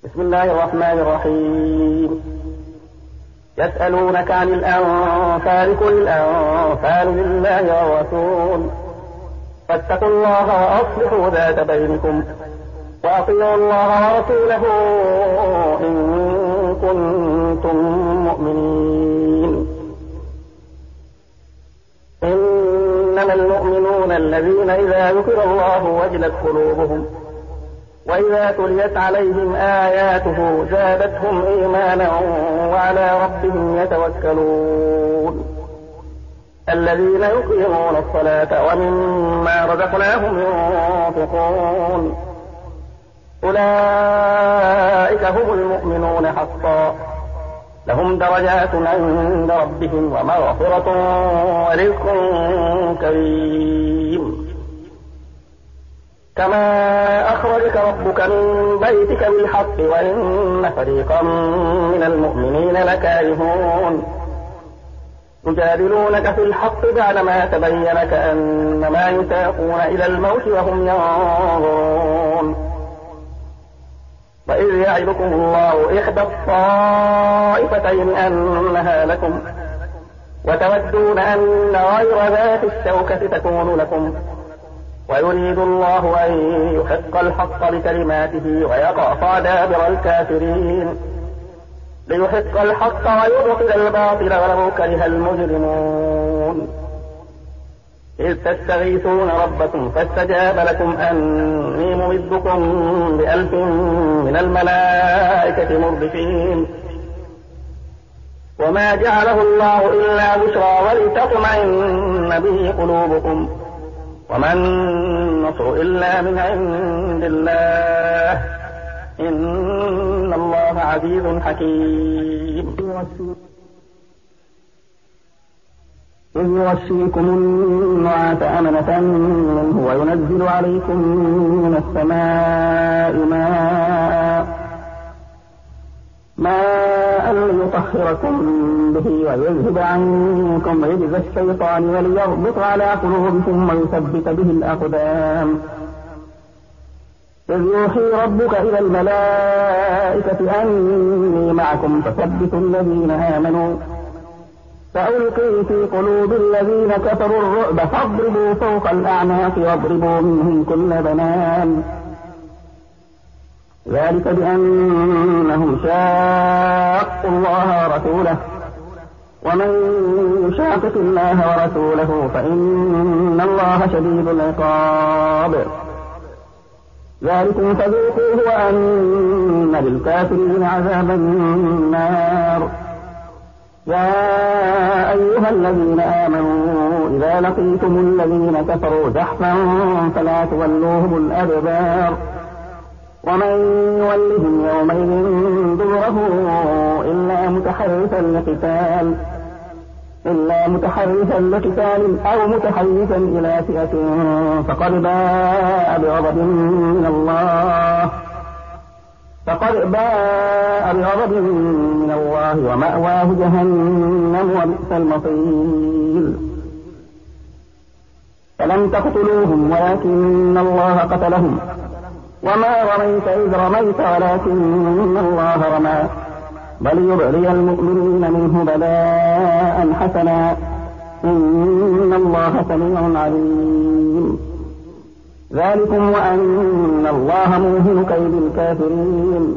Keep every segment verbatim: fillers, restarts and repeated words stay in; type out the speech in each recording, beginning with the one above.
بسم الله الرحمن الرحيم. يسألونك عن الأنفال قل الأنفال لله والرسول فاتقوا الله وأصلحوا ذات بينكم وأطيعوا الله ورسوله إن كنتم مؤمنين. إنما المؤمنون الذين إذا ذكر الله وجلت قلوبهم وإذا تليت عليهم آياته زادتهم إيمانا وعلى ربهم يتوكلون. الذين يقيمون الصلاة ومما رزقناهم ينفقون أولئك هم المؤمنون حقا لهم درجات عند ربهم ومغفرة ورزق كريم. كما أخرجك ربك من بيتك بالحق وإن فريقا من المؤمنين لكارهون يجادلونك في الحق بعدما تبين كأنما يساقون إلى الموت وهم ينظرون. وإذ يعدكم الله إحدى الطائفتين أنها لكم وتودون أن غير ذات الشوكة تكون لكم ويريد الله أن يحق الحق بكلماته ويقطع دابر الكافرين ليحق الحق ويبطل الباطل ولو كره المجرمون. إذ تستغيثون ربكم فاستجاب لكم أني ممدكم بألف من الملائكة مردفين. وما جعله الله إلا بشرى ولتطمئن به قلوبكم وما النصر إلا من عند الله إن الله عزيز حكيم. إذ يغشيكم النعاس أمنة منه وينزل عليكم من السماء ماء ماء ليطهركم به ويذهب عنكم رجز الشيطان وليربط على قلوبكم ويثبت به الأقدام. إذ يوحي ربك إلى الملائكة أني معكم فثبتوا الذين آمنوا فألقي في قلوب الذين كفروا الرعب فاضربوا فوق الأعناق واضربوا منهم كل بنان. ذلك بأنهم شاقوا الله ورسوله ومن يشاقق الله ورسوله فإن الله شديد العقاب. ذلكم فذوقوه وأن للكافرين عذاب النار. يا أيها الذين آمنوا إذا لقيتم الذين كفروا زحفا فلا تولوهم الأدبار ومن يولهم يومئذ دبره إلا متحرفا لقتال إلا متحرفا لقتال أو متحيزا إلى فئة فقد باء بغضب من الله فقد باء بغضب من الله ومأواه جهنم وبئس المصير. فلم تقتلوهم ولكن الله قتلهم وما رميت إذ رميت ولكن الله رمى بل يبلي المؤمنين منه بلاء حسنا إن الله سميع عليم. ذلكم وأن الله موهن كيد الكافرين.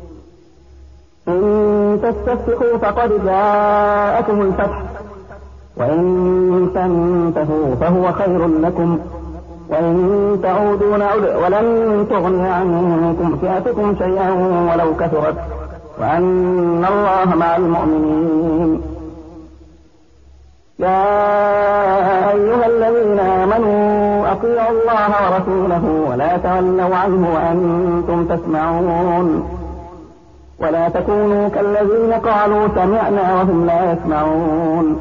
إن تستفتحوا فقد جاءكم الفتح وإن تنتهوا فهو خير لكم وإن تعودوا نعد ولن تغني عنكم فئتكم شيئا ولو كثرت وأن الله مع المؤمنين. يا أيها الذين آمنوا أطيعوا الله ورسوله ولا تولوا عنه وأنتم تسمعون ولا تكونوا كالذين قالوا سمعنا وهم لا يسمعون.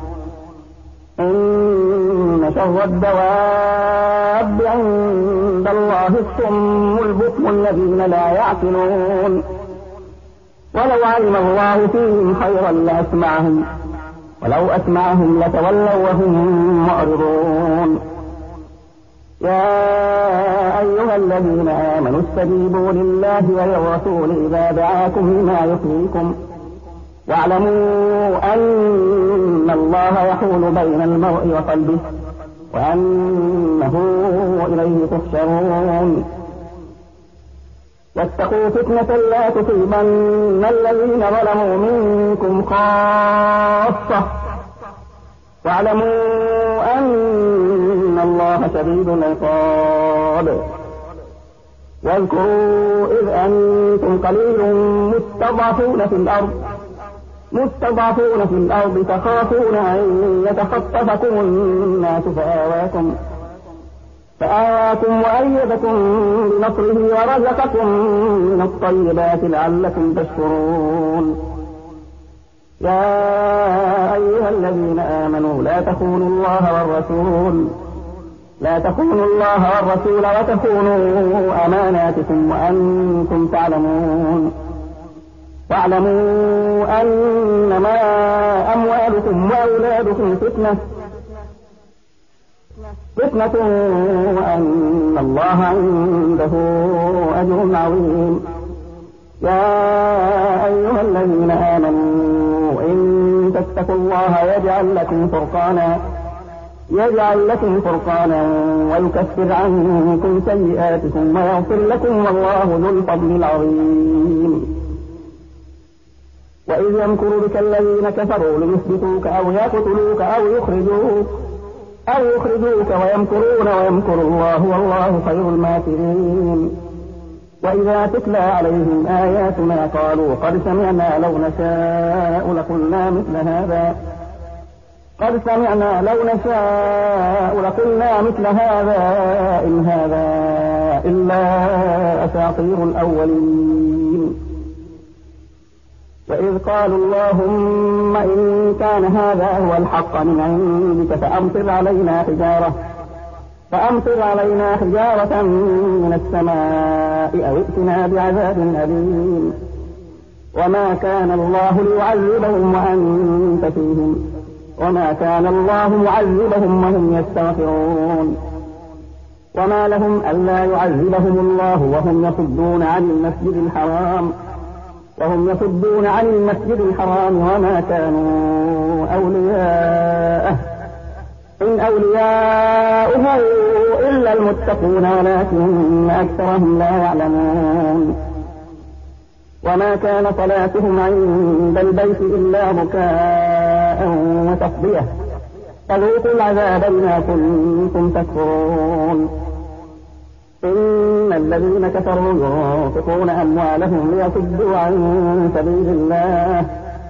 إن شر الدواب عند الله الصم البكم الذين لا يعقلون ولو علم الله فيهم خيرا لأسمعهم ولو أسمعهم لتولوا وهم معرضون. يا أيها الذين آمنوا استجيبوا لله وللرسول إذا دعاكم لما يحييكم واعلموا أن الله يحول بين المرء وقلبه وأنه إليه تحشرون واتقوا فتنة لا تصيبن الذين ظلموا منكم خاصة واعلموا أن الله شديد العقاب واذكروا إذ أنتم قليل مستضعفون في الأرض مستضعفون في الأرض تخافون أن يتخطفكم الناس فآواكم فآواكم وأيدكم بنصره ورزقكم من الطيبات لعلكم تشكرون يا أيها الذين آمنوا لا تخونوا الله والرسول لا تخونوا الله والرسول وتخونوا أماناتكم وأنتم تعلمون واعلموا أنما أموالكم وأولادكم فتنة فتنة وأن الله عنده أجر عظيم يا أيها الذين آمنوا إن تتقوا الله يجعل لكم فرقانا يجعل لكم فرقانا ويكفر عنكم سيئاتكم ويغفر لكم والله ذو الفضل العظيم وإذ يمكر بك الذين كفروا ليثبتوك أو يقتلوك أو يخرجوك أو يخرجوك ويمكرون ويمكر الله والله خير الماكرين وإذا تتلى عليهم آياتنا قالوا قد سمعنا لو نشاء لقلنا مثل هذا قد سمعنا لو نشاء لقلنا مثل هذا إن هذا إلا أساطير الأولين وإذ قالوا اللهم إن كان هذا هو الحق من عندك فأمطر علينا حجارة فأمطر علينا حجارة من السماء أو ائتنا بعذاب أليم وما كان الله ليعذبهم وأنت فيهم وما كان الله معذبهم وهم يستغفرون وما لهم ألا يعذبهم الله وهم يصدون عن المسجد الحرام وهم يصدون عن المسجد الحرام وما كانوا أولياءه إن أولياؤه إلا المتقون ولكن أكثرهم لا يعلمون وما كان صلاتهم عند البيت إلا بكاء وتصدية فذوقوا العذاب بما كنتم تكفرون إن الذين كفروا ينفقون أموالهم ليصدوا عن سبيل الله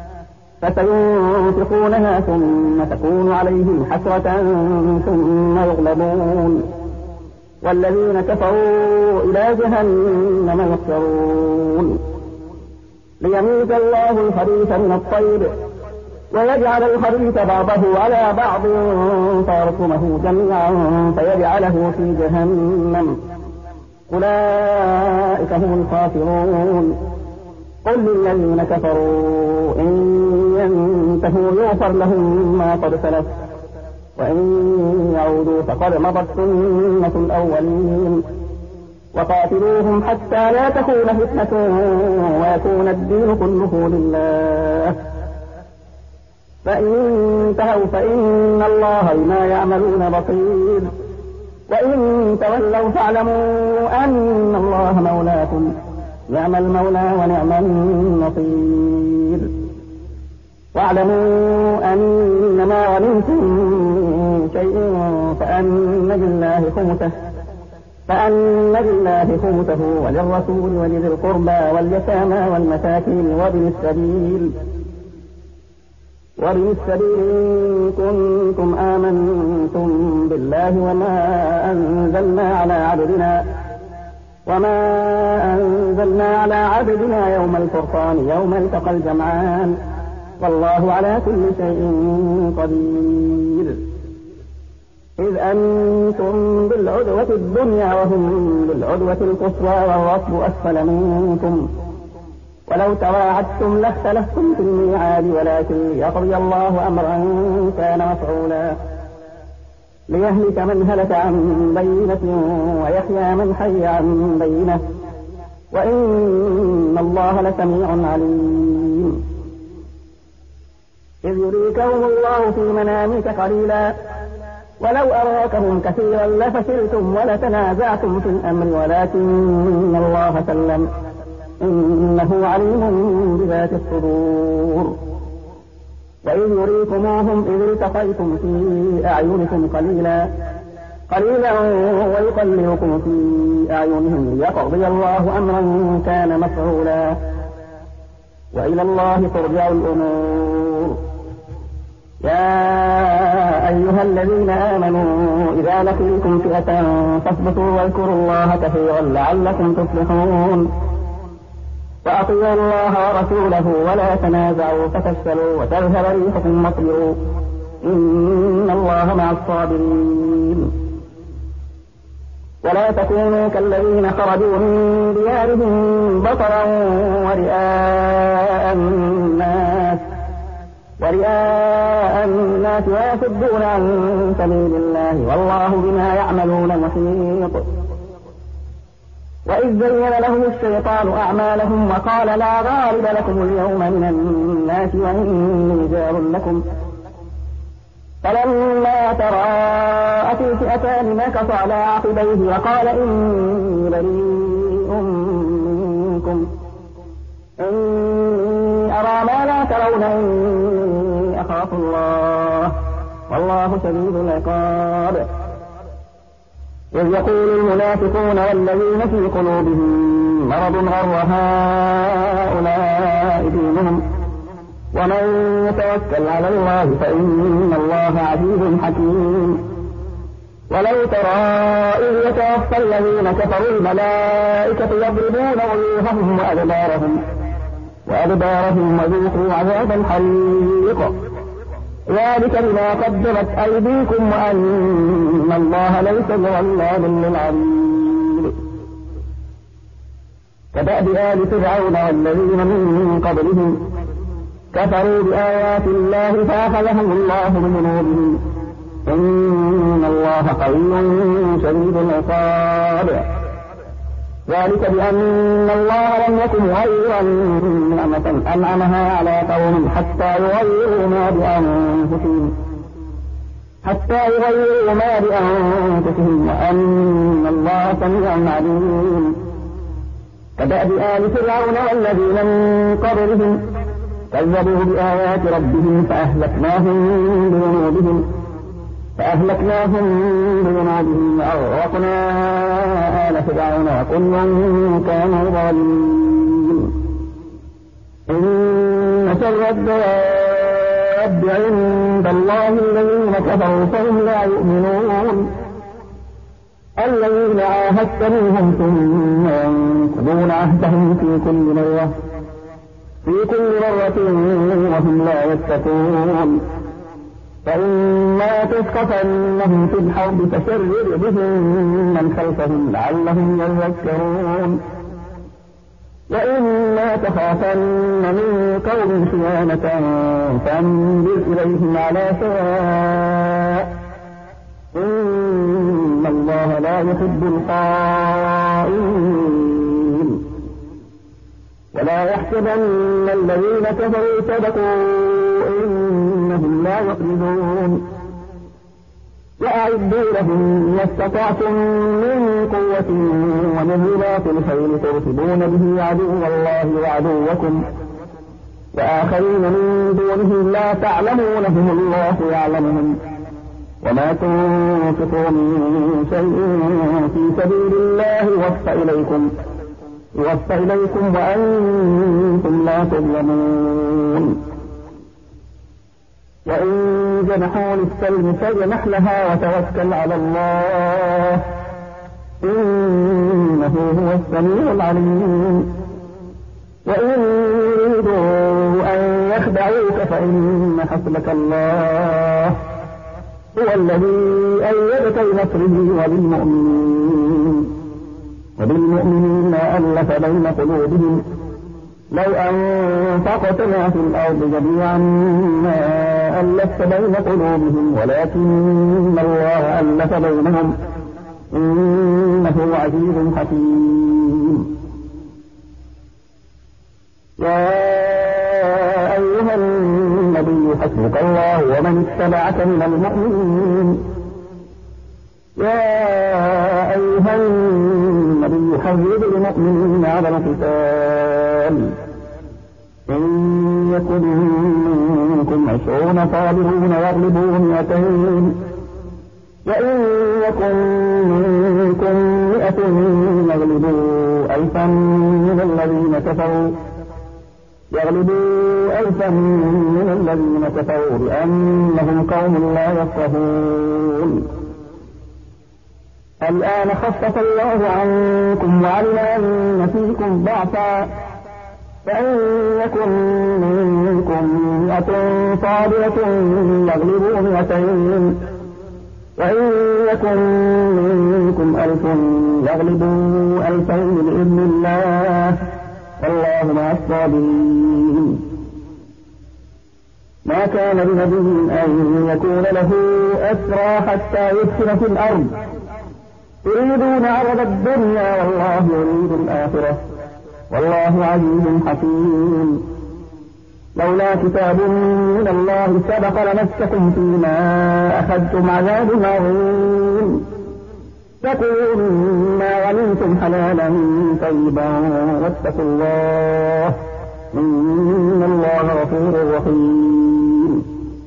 فسينفقونها ثم تكون عليهم حسرة ثم يغلبون والذين كفروا إلى جهنم يحشرون ليميز الله الخبيث من الطيب ويجعل الخبيث بعضه على بعض فيركمه جميعا فيجعله في جهنم أولئك هم الخاسرون قل للذين كفروا إن ينتهوا يغفر لهم ما قد سلف وإن يعودوا فقد مضت سنة الأولين وقاتلوهم حتى لا تكون فتنة ويكون الدين كله لله فإن انتهوا فإن الله بما يعملون بصير وإن تولوا فاعلموا أن الله مولاكم نعم المولى ونعم النصير واعلموا أنما غنمتم من شيء فأن لله خمسه فأن لله خمسه وللرسول ولذي القربى واليتامى والمساكين وابن السبيل وابن السبيل إن كنتم آمنتم بالله وما أنزلنا على عبدنا وما أنزلنا على عبدنا يوم الفرقان يوم التقى الجمعان والله على كل شيء قدير إذ أنتم بالعدوة الدنيا وهم بالعدوة القصوى والركب أسفل منكم ولو تواعدتم لاختلفتم في الميعاد ولكن ليقضي الله أمرا كان مفعولا ليهلك من هلك عن بينة ويحيى من حي عن بينة وإن الله لسميع عليم. إذ يريكهم الله في منامك قليلا ولو أراكهم كثيرا لفشلتم ولتنازعتم في الأمر ولكن الله سلم إنه عليم بذات الصدور. وإذ يريكموهم إذ التقيتم في أعينكم قليلا قليلا ويقللكم في أعينهم ليقضي الله أمرا كان مفعولا وإلى الله ترجع الأمور. يا أيها الذين آمنوا إذا لقيتم فئة فاثبتوا واذكروا الله كثيرا لعلكم تفلحون. وأطيعوا الله ورسوله ولا تنازعوا فتفشلوا وتذهب ريحكم واصبروا إن الله مع الصابرين. ولا تكونوا كالذين خرجوا من ديارهم بطرا ورئاء الناس ورئاء الناس ويصدون عن سبيل الله والله بما يعملون محيط. وإذ زين لهم الشيطان أعمالهم وقال لا غالب لكم اليوم من الناس وإني جار لكم فلما تراءت الفئتان نكص على عقبيه وقال إني بريء منكم إني أرى ما لا ترون إني أخاف الله والله شديد العقاب. إذ يقول المنافقون والذين في قلوبهم مرض غر هؤلاء دينهم ومن يتوكل على الله فإن الله عزيز حكيم. ولو ترى إذ يتوفى الذين كفروا الملائكة يضربون وجوههم وأدبارهم وأدبارهم وذوقوا عذاب الحريق ذلك بما قدمت أيديكم وأن الله ليس بظلام للعبيد. كدأب آل فرعون والذين من قبلهم كفروا بآيات الله فأخذهم الله بذنوبهم إن الله قوي شديد العقاب. ذلك بأن الله لم يكن غيرا نعمة أنعمها على قوم حتى يغيروا ما بأنفسهم حتى يغيروا ما بأنفسهم وأن الله سميع عليم. كدأب آل فرعون والذين من قبلهم كذبوا بآيات ربهم فأهلكناهم بذنوبهم فأهلكناهم بذنوبهم وأغرقنا آل فرعون وكل كانوا ظالمين. إن شر الدواب عند الله الذين كفروا فهم لا يؤمنون الذين عاهدت منهم ثم ينقضون عهدهم في كل مرة في كل مرة وهم لا يتقون. فإما تثقفنهم في الحرب فشرد بهم من خلفهم لعلهم يذكرون. وإما تخافن من قوم خيانة فانبذ إليهم على سواء إن الله لا يحب الخائنين. ولا يحسبن الذين كفروا سبقوا إنهم لا يقصدون. وأعدوا لهم ما استطعتم من قوة ومن رباط الخيل ترهبون به عدو الله وعدوكم وآخرين من دونهم لا تعلمونهم الله يعلمهم وما تنفقوا من شيء في سبيل الله يوفى إليكم يوفى إليكم وأنتم لا تظلمون. وإن جنحوا للسلم فاجنح لها وتوكل على الله إنه هو السميع العليم. وإن يريدوا أن يخدعوك فإن حسبك الله هو الذي أيدك بنصره وبالمؤمنين وبالمؤمنين ألف بين قلوبهم لو أنفقت ما في الأرض جميعا ما ألفت بين قلوبهم ولكن الله ألف بينهم إنه عزيز حكيم. يا أيها النبي حسبك الله ومن اتبعك من المؤمنين. يا أيها النبي حرض المؤمنين على القتال إن يكن منكم عشرون صابرون يغلبوا مئتين وإن يكن منكم مئة يغلبوا ألفا من الذين كفروا يغلبوا ألفا من الذين كفروا بأنهم قوم لا يفقهون. الآن خفف الله عنكم وعلم أن فيكم ضعفا فإن يكن منكم مئة صابرة يغلبوا مئتين وإن يكن منكم ألف يغلبوا ألفين بإذن الله والله مع الصابرين. ما كان لنبي أن يكون له أسرى حتى يسكن في الأرض يريدون عرض الدنيا والله يريد الآخرة والله عزيز حكيم. لولا كتاب من الله سبق لمسكم فيما أخذتم عذاب عظيم فكلوا مما غنمتم حلالا طيبا واتقوا الله إن الله غفور رحيم.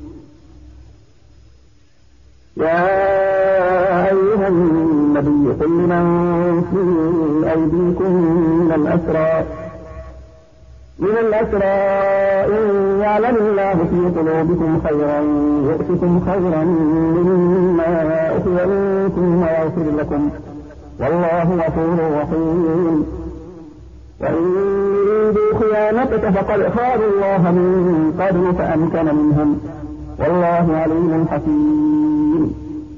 يا أيها النبي قل لمن في أيديكم من الأسرى من الأسرى إن يعلم الله في قلوبكم خيرا يؤتكم خيرا مما أخذ منكم ويغفر لكم والله غفور رحيم. وإن يريدوا خيانتك فقد خانوا الله من قبل فأمكن منهم والله عليم حكيم.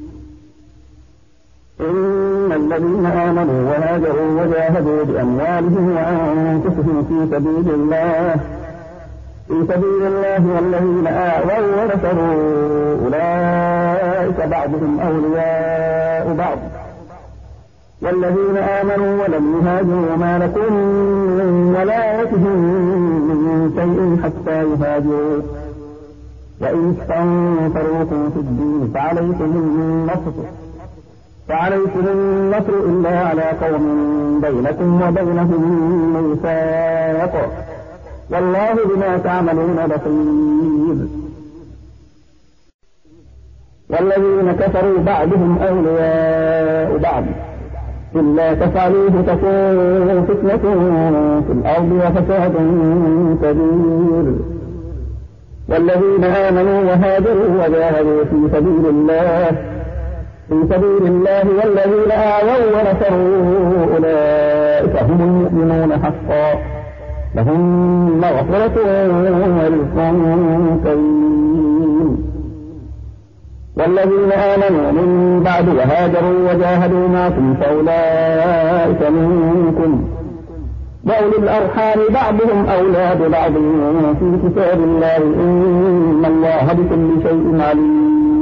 إن الذين آمنوا وهاجروا وجاهدوا بأموالهم وأنفسهم في سبيل الله في سبيل الله والذين آووا ونصروا أولئك بعضهم أولياء بعض والذين آمنوا ولم يهاجروا ما لكم من ولايتهم من شيء حتى يهاجروا وإن استنصروكم في الدين فعليكم النصر فعليكم النصر إلا على قوم بينكم وبينهم ميثاق والله بما تعملون بصير. والذين كفروا بعضهم أولياء بعض إلا تفعلوه تكون فتنة في الأرض وفساد كبير. والذين آمنوا وهاجروا وجاهدوا في سبيل الله في سبيل الله والذين آووا ونصروا أولئك هم المؤمنون حقا لهم مغفرة ورزق كريم. والذين آمنوا من بعد وهاجروا وجاهدوا معكم فأولئك منكم وأولي الأرحام بعضهم أولى ببعض في كتاب الله إن الله بكل شيء عليم.